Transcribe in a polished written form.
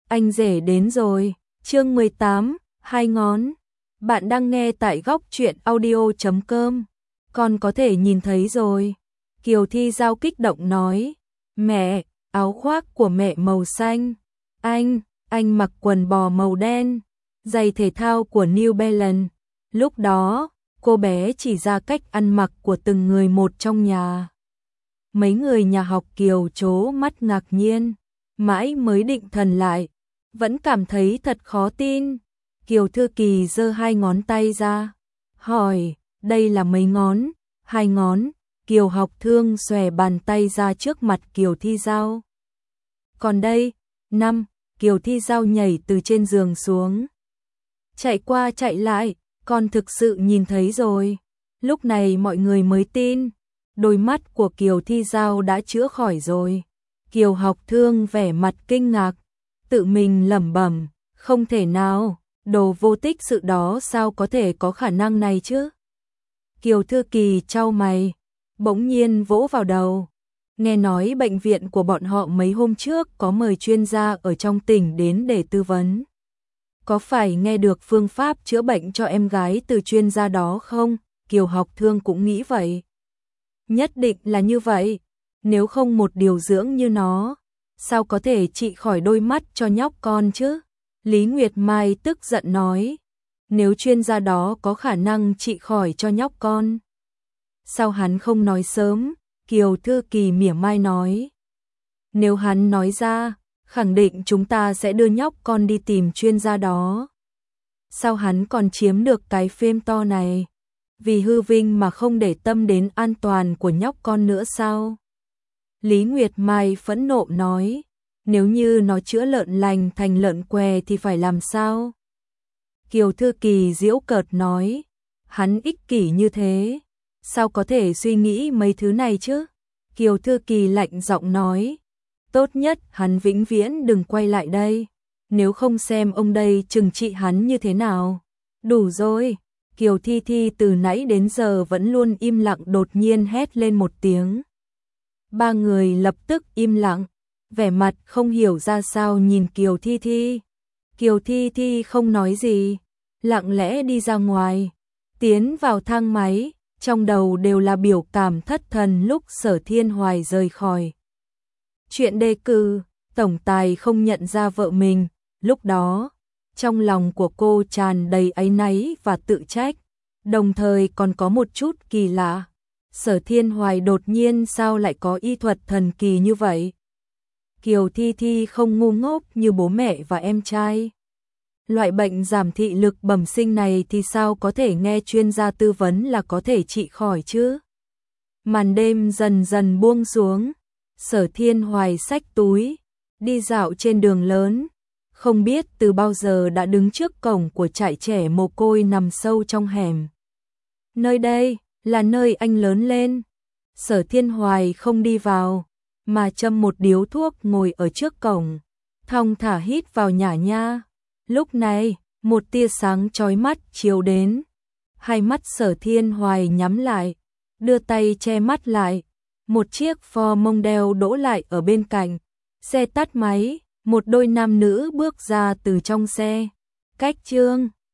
anh rể đến rồi. Chương 18, hai ngón. Bạn đang nghe tại góc truyện audio.com. Con có thể nhìn thấy rồi. Kiều Thi Giao kích động nói. Mẹ, áo khoác của mẹ màu xanh. Anh mặc quần bò màu đen. Giày thể thao của New Balance. Lúc đó, cô bé chỉ ra cách ăn mặc của từng người một trong nhà. Mấy người nhà học Kiều trố mắt ngạc nhiên, mãi mới định thần lại, vẫn cảm thấy thật khó tin. Kiều Thư Kỳ giơ hai ngón tay ra, hỏi, đây là mấy ngón? Hai ngón. Kiều Học Thương xòe bàn tay ra trước mặt Kiều Thi Giao. Còn đây, 5. Kiều Thi Giao nhảy từ trên giường xuống. Chạy qua chạy lại, con thực sự nhìn thấy rồi. Lúc này mọi người mới tin. Đôi mắt của Kiều Thi Giao đã chữa khỏi rồi. Kiều Học Thương vẻ mặt kinh ngạc, tự mình lẩm bẩm, không thể nào, đồ vô tích sự đó sao có thể có khả năng này chứ? Kiều Thư Kỳ chau mày, bỗng nhiên vỗ vào đầu. Nghe nói bệnh viện của bọn họ mấy hôm trước có mời chuyên gia ở trong tỉnh đến để tư vấn. Có phải nghe được phương pháp chữa bệnh cho em gái từ chuyên gia đó không? Kiều Học Thương cũng nghĩ vậy. Nhất định là như vậy, nếu không một điều dưỡng như nó, sao có thể trị khỏi đôi mắt cho nhóc con chứ? Lý Nguyệt Mai tức giận nói, nếu chuyên gia đó có khả năng trị khỏi cho nhóc con, sao hắn không nói sớm? Kiều Thư Kỳ mỉa mai nói, nếu hắn nói ra, khẳng định chúng ta sẽ đưa nhóc con đi tìm chuyên gia đó. Sao hắn còn chiếm được cái phim to này? Vì hư vinh mà không để tâm đến an toàn của nhóc con nữa sao? Lý Nguyệt Mai phẫn nộ nói, nếu như nó chữa lợn lành thành lợn què thì phải làm sao? Kiều Thư Kỳ giễu cợt nói, hắn ích kỷ như thế, sao có thể suy nghĩ mấy thứ này chứ? Kiều Thư Kỳ lạnh giọng nói, tốt nhất hắn vĩnh viễn đừng quay lại đây, nếu không xem ông đây trừng trị hắn như thế nào. Đủ rồi. Kiều Thi Thi từ nãy đến giờ vẫn luôn im lặng đột nhiên hét lên một tiếng. Ba người lập tức im lặng, vẻ mặt không hiểu ra sao nhìn Kiều Thi Thi. Kiều Thi Thi không nói gì, lặng lẽ đi ra ngoài, tiến vào thang máy, trong đầu đều là biểu cảm thất thần lúc Sở Thiên Hoài rời khỏi. Chuyện đề cử, tổng tài không nhận ra vợ mình, lúc đó, trong lòng của cô tràn đầy áy náy và tự trách, đồng thời còn có một chút kỳ lạ. Sở Thiên Hoài đột nhiên sao lại có y thuật thần kỳ như vậy? Kiều Thi Thi không ngu ngốc như bố mẹ và em trai. Loại bệnh giảm thị lực bẩm sinh này thì sao có thể nghe chuyên gia tư vấn là có thể trị khỏi chứ? Màn đêm dần dần buông xuống, Sở Thiên Hoài xách túi, đi dạo trên đường lớn. Không biết từ bao giờ đã đứng trước cổng của trại trẻ mồ côi nằm sâu trong hẻm. Nơi đây là nơi anh lớn lên. Sở Thiên Hoài không đi vào, mà châm một điếu thuốc ngồi ở trước cổng, thong thả hít vào nhả nha. Lúc này, một tia sáng chói mắt chiếu đến. Hai mắt Sở Thiên Hoài nhắm lại, đưa tay che mắt lại. Một chiếc Ford Mondeo đỗ lại ở bên cạnh. Xe tắt máy. Một đôi nam nữ bước ra từ trong xe. Cách Trương